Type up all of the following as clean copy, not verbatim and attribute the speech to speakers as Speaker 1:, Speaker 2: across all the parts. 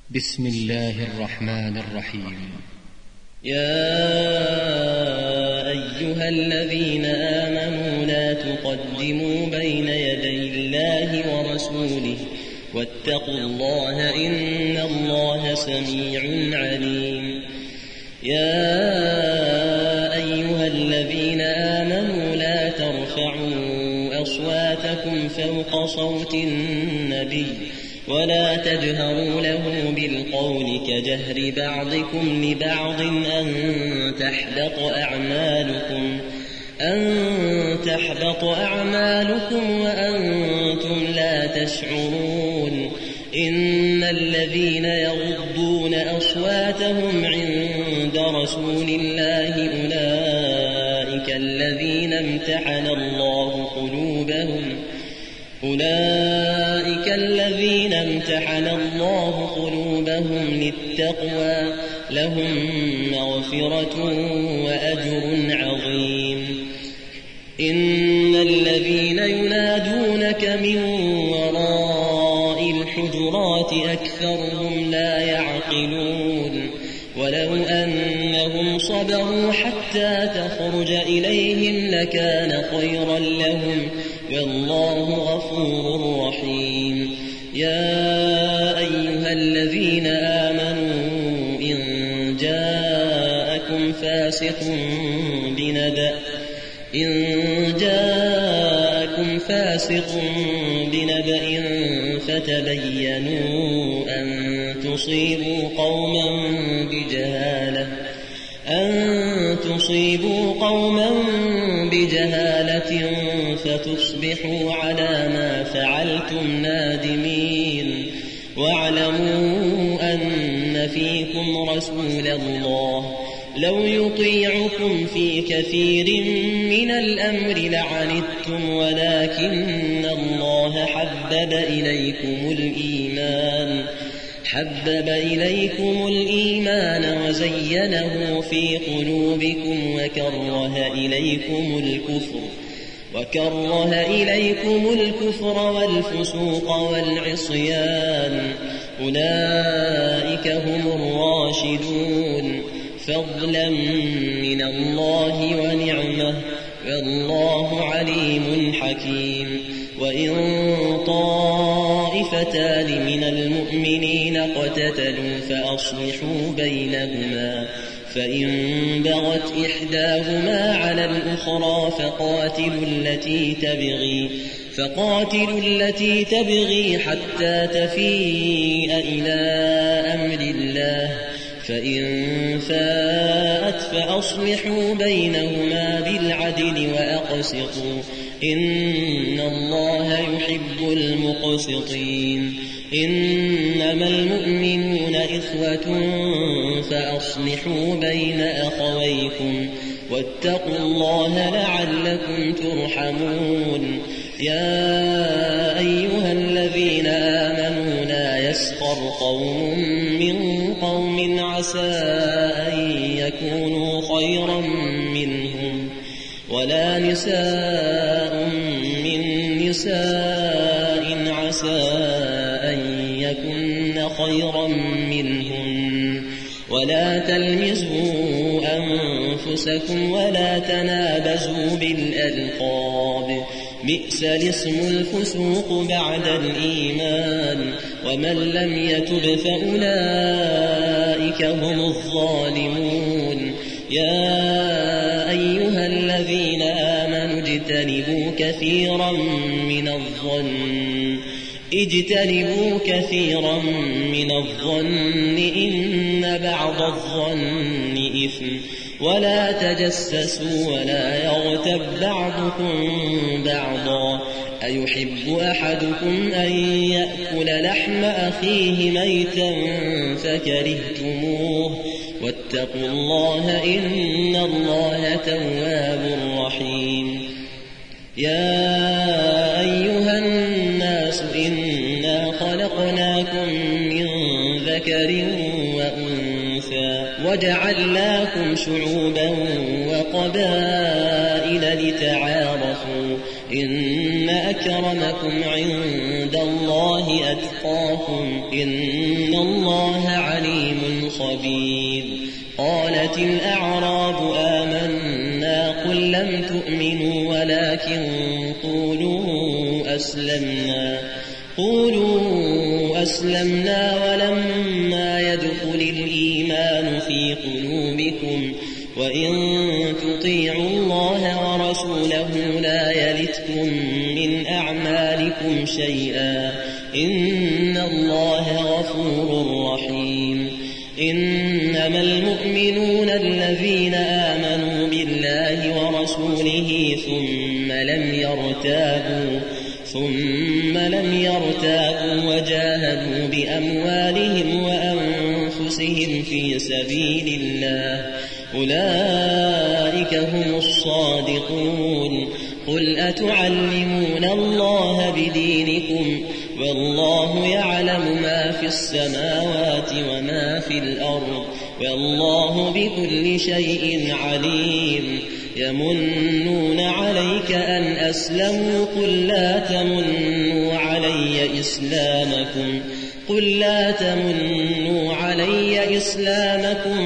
Speaker 1: بسم الله الرحمن الرحيم.
Speaker 2: يا أيها الذين آمنوا لا تقدموا بين يدي الله ورسوله واتقوا الله إن الله سميع عليم. يا أيها الذين آمنوا لا ترفعوا أصواتكم فوق صوت النبي ولا تجهروا له بالقول كجهر بعضكم لبعض أن تحبط أعمالكم وأنتم لا تشعرون. إن الذين يغضون أصواتهم عند رسول الله أولئك الذين امتحن الله قلوبهم للتقوى لهم مغفرة وأجر عظيم. إن الذين ينادونك من وراء الحجرات أكثرهم لا يعقلون. ولو أنهم صبروا حتى تخرج إليهم لكان خيرا لهم والله غفور رحيم. يا أيها الذين آمنوا إن جاءكم فاسق بنبأ فتبينوا أن تصيبوا قوما بجهالة فتصبحوا على ما فعلتم نادمين. واعلموا أن فيكم رسول الله لو يطيعكم في كثير من الأمر لعنتم ولكن الله حبب إليكم الإيمان وزينه في قلوبكم وكره إليكم الكفر والفسوق والعصيان أولئك هم الراشدون فضلا من الله ونعمة والله عليم حكيم. وإن طائفتان من المؤمنين اقتتلوا فأصلحوا بينهما فإن بغت إحداهما على الأخرى فقاتلوا التي تبغي حتى تفيء إلى أمر الله فإن فاءت فأصلحوا بينهما بالعدل وأقسطوا إن الله يحب المقسطين. إنما المؤمنون إخوة فأصلحوا بين أخويكم واتقوا الله لعلكم ترحمون. يا أيها الذين آمنوا لا يسخر قوم من قوم عسى أن يكونوا خيرا منهم ولا نساء من نساء عسى أن يكن خيرا منهن ولا تلمزوا أنفسكم ولا تنابزوا بالألقاب بئس الاسم الفسوق بعد الإيمان ومن لم يتب فأولئك هم الظالمون. يا أيها الذين آمنوا اجتنبوا كثيرا من الظن إن بعض الظن إثم ولا تجسسوا ولا يغتب بعضكم بعضا أيحب أحدكم أن يأكل لحم أخيه ميتا فكرهتموه واتقوا الله إن الله تواب رحيم. يا أيها الناس إنا خلقناكم من ذكر وأنثى وجعلناكم شعوبا وقبائل لتعارفوا إن أكرمكم عند الله أتقاكم إن الله عليم خبير قالت الأعراب آمنا قل لم تؤمنوا ولكن قولوا أسلمنا ولما يدخل الإيمان في قلوبكم وإن تطيعوا الله ورسوله لا يلتكم من أعمالكم شيئا إن الله غفور رحيم إنما المؤمنون الذين آمنوا بالله ورسوله ثم لم يرتابوا وجاهدوا بأموالهم وأنفسهم في سبيل الله أولئك هم الصادقون قل أتعلمون الله بدينكم والله يعلم ما في السماوات وما في الأرض والله بكل شيء عليم يمنون عليك أن أسلموا قل لا تمنوا علي إسلامكم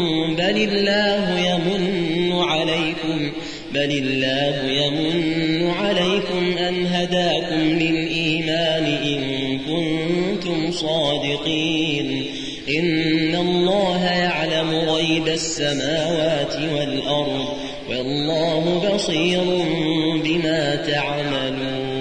Speaker 2: بل الله يمن عليكم أن هداكم للإيمان إن كنتم صادقين إن الله يعلم غيب السماوات والأرض والله بصير بما تعملون